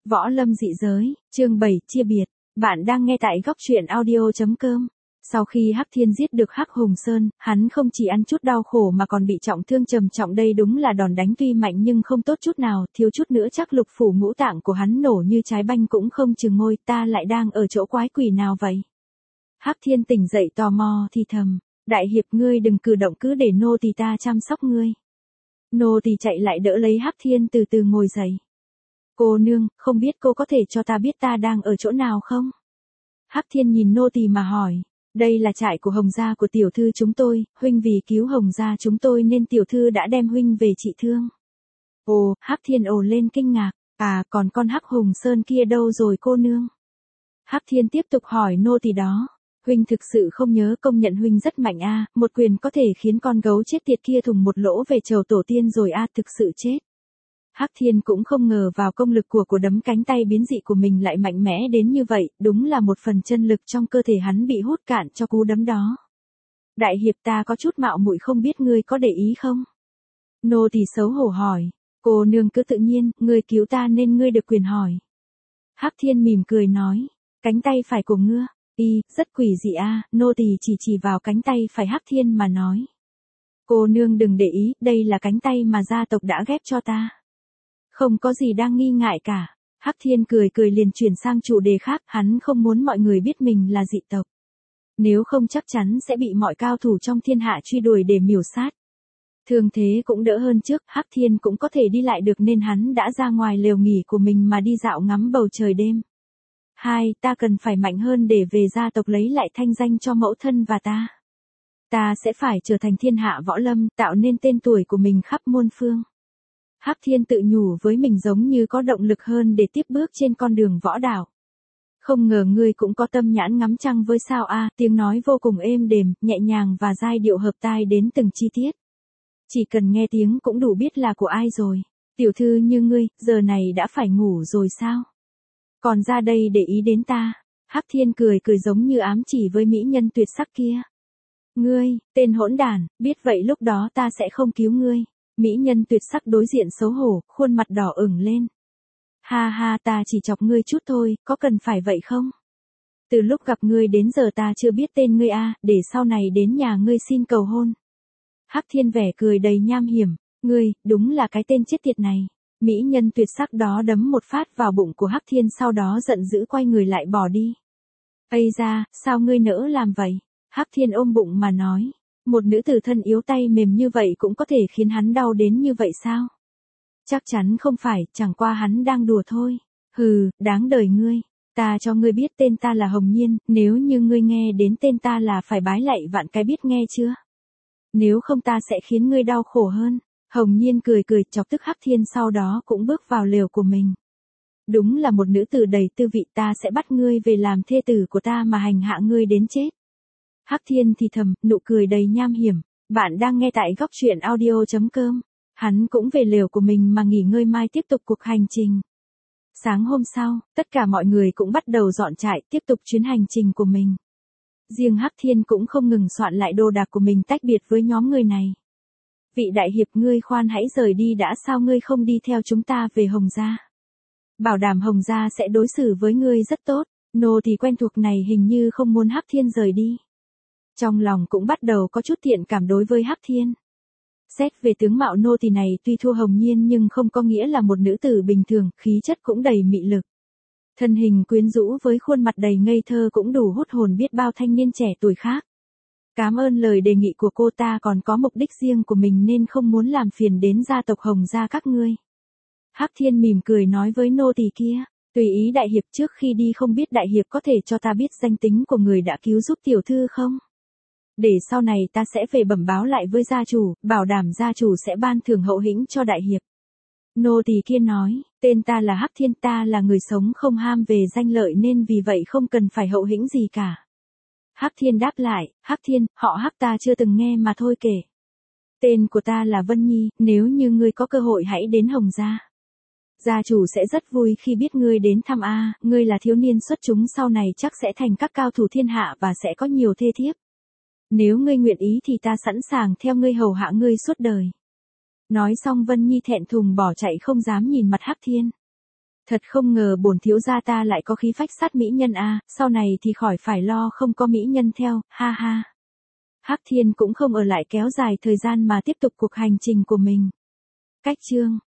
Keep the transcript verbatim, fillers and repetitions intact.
Võ Lâm dị giới, chương bảy, chia biệt. Bạn đang nghe tại góc truyện audio chấm com. Sau khi Hắc Thiên giết được Hắc Hùng Sơn, hắn không chỉ ăn chút đau khổ mà còn bị trọng thương trầm trọng, đây đúng là đòn đánh tuy mạnh nhưng không tốt chút nào, thiếu chút nữa chắc lục phủ ngũ tạng của hắn nổ như trái banh cũng không chừng ngôi, ta lại đang ở chỗ quái quỷ nào vậy? Hắc Thiên tỉnh dậy tò mò thì thầm, đại hiệp ngươi đừng cử động, cứ để nô tỳ ta chăm sóc ngươi. Nô tỳ chạy lại đỡ lấy Hắc Thiên từ từ ngồi dậy. Cô nương, không biết cô có thể cho ta biết ta đang ở chỗ nào không? Hắc Thiên nhìn nô tỳ mà hỏi, đây là trại của Hồng gia của tiểu thư chúng tôi, huynh vì cứu Hồng gia chúng tôi nên tiểu thư đã đem huynh về trị thương. Ồ, Hắc Thiên ồ lên kinh ngạc, à còn con Hắc Hùng Sơn kia đâu rồi cô nương? Hắc Thiên tiếp tục hỏi nô tỳ đó, huynh thực sự không nhớ, công nhận huynh rất mạnh a, à, một quyền có thể khiến con gấu chết tiệt kia thủng một lỗ về chầu tổ tiên rồi a, à, thực sự chết. Hắc Thiên cũng không ngờ vào công lực của của đấm cánh tay biến dị của mình lại mạnh mẽ đến như vậy, đúng là một phần chân lực trong cơ thể hắn bị hút cạn cho cú đấm đó. Đại hiệp ta có chút mạo muội, không biết ngươi có để ý không? Nô tỳ xấu hổ hỏi, cô nương cứ tự nhiên, ngươi cứu ta nên ngươi được quyền hỏi. Hắc Thiên mỉm cười nói, cánh tay phải của ngươi, y, rất quỷ dị a, à, nô tỳ chỉ chỉ vào cánh tay phải Hắc Thiên mà nói. Cô nương đừng để ý, đây là cánh tay mà gia tộc đã ghép cho ta. Không có gì đang nghi ngại cả. Hắc Thiên cười cười liền chuyển sang chủ đề khác, hắn không muốn mọi người biết mình là dị tộc. Nếu không chắc chắn sẽ bị mọi cao thủ trong thiên hạ truy đuổi để miểu sát. Thường thế cũng đỡ hơn trước, Hắc Thiên cũng có thể đi lại được nên hắn đã ra ngoài lều nghỉ của mình mà đi dạo ngắm bầu trời đêm. Hai, ta cần phải mạnh hơn để về gia tộc lấy lại thanh danh cho mẫu thân và ta. Ta sẽ phải trở thành thiên hạ võ lâm, tạo nên tên tuổi của mình khắp muôn phương. Hắc Thiên tự nhủ với mình giống như có động lực hơn để tiếp bước trên con đường võ đạo. Không ngờ ngươi cũng có tâm nhãn ngắm trăng với sao a, à, tiếng nói vô cùng êm đềm, nhẹ nhàng và giai điệu hợp tai đến từng chi tiết. Chỉ cần nghe tiếng cũng đủ biết là của ai rồi. Tiểu thư như ngươi, giờ này đã phải ngủ rồi sao? Còn ra đây để ý đến ta. Hắc Thiên cười cười giống như ám chỉ với mỹ nhân tuyệt sắc kia. Ngươi, tên hỗn đản, biết vậy lúc đó ta sẽ không cứu ngươi. Mỹ nhân tuyệt sắc đối diện xấu hổ, khuôn mặt đỏ ửng lên. Ha ha, ta chỉ chọc ngươi chút thôi, có cần phải vậy không? Từ lúc gặp ngươi đến giờ ta chưa biết tên ngươi a, à, để sau này đến nhà ngươi xin cầu hôn. Hắc Thiên vẻ cười đầy nham hiểm, ngươi, đúng là cái tên chết tiệt này. Mỹ nhân tuyệt sắc đó đấm một phát vào bụng của Hắc Thiên, sau đó giận dữ quay người lại bỏ đi. Ây da, sao ngươi nỡ làm vậy? Hắc Thiên ôm bụng mà nói. Một nữ tử thân yếu tay mềm như vậy cũng có thể khiến hắn đau đến như vậy sao? Chắc chắn không phải, chẳng qua hắn đang đùa thôi. Hừ, đáng đời ngươi. Ta cho ngươi biết tên ta là Hồng Nhiên, nếu như ngươi nghe đến tên ta là phải bái lạy vạn cái, biết nghe chưa? Nếu không ta sẽ khiến ngươi đau khổ hơn. Hồng Nhiên cười cười chọc tức Hắc Thiên, sau đó cũng bước vào lều của mình. Đúng là một nữ tử đầy tư vị, ta sẽ bắt ngươi về làm thê tử của ta mà hành hạ ngươi đến chết. Hắc Thiên thì thầm, nụ cười đầy nham hiểm. Bạn đang nghe tại góc truyện audio chấm com. Hắn cũng về lều của mình mà nghỉ ngơi, mai tiếp tục cuộc hành trình. Sáng hôm sau, tất cả mọi người cũng bắt đầu dọn trại, tiếp tục chuyến hành trình của mình. Riêng Hắc Thiên cũng không ngừng soạn lại đồ đạc của mình tách biệt với nhóm người này. Vị đại hiệp, ngươi khoan hãy rời đi đã, sao ngươi không đi theo chúng ta về Hồng gia? Bảo đảm Hồng gia sẽ đối xử với ngươi rất tốt. Nô tỳ quen thuộc này hình như không muốn Hắc Thiên rời đi. Trong lòng cũng bắt đầu có chút thiện cảm đối với Hắc Thiên. Xét về tướng mạo, nô tỳ này tuy thua Hồng Nhiên nhưng không có nghĩa là một nữ tử bình thường, khí chất cũng đầy mị lực. Thân hình quyến rũ với khuôn mặt đầy ngây thơ cũng đủ hút hồn biết bao thanh niên trẻ tuổi khác. Cảm ơn lời đề nghị của cô, ta còn có mục đích riêng của mình nên không muốn làm phiền đến gia tộc Hồng gia các ngươi. Hắc Thiên mỉm cười nói với nô tỳ kia, tùy ý đại hiệp, trước khi đi không biết đại hiệp có thể cho ta biết danh tính của người đã cứu giúp tiểu thư không? Để sau này ta sẽ về bẩm báo lại với gia chủ, bảo đảm gia chủ sẽ ban thưởng hậu hĩnh cho đại hiệp. Nô tỳ kia nói, tên ta là Hắc Thiên, ta là người sống không ham về danh lợi nên vì vậy không cần phải hậu hĩnh gì cả. Hắc Thiên đáp lại, Hắc Thiên, họ Hắc ta chưa từng nghe mà thôi kể. Tên của ta là Vân Nhi, nếu như ngươi có cơ hội hãy đến Hồng gia. Gia chủ sẽ rất vui khi biết ngươi đến thăm a, ngươi là thiếu niên xuất chúng, sau này chắc sẽ thành các cao thủ thiên hạ và sẽ có nhiều thê thiếp. Nếu ngươi nguyện ý thì ta sẵn sàng theo ngươi hầu hạ ngươi suốt đời. Nói xong Vân Nhi thẹn thùng bỏ chạy không dám nhìn mặt Hắc Thiên. Thật không ngờ bổn thiếu gia ta lại có khí phách sát mỹ nhân a, sau này thì khỏi phải lo không có mỹ nhân theo, ha ha. Hắc Thiên cũng không ở lại kéo dài thời gian mà tiếp tục cuộc hành trình của mình. Cách chương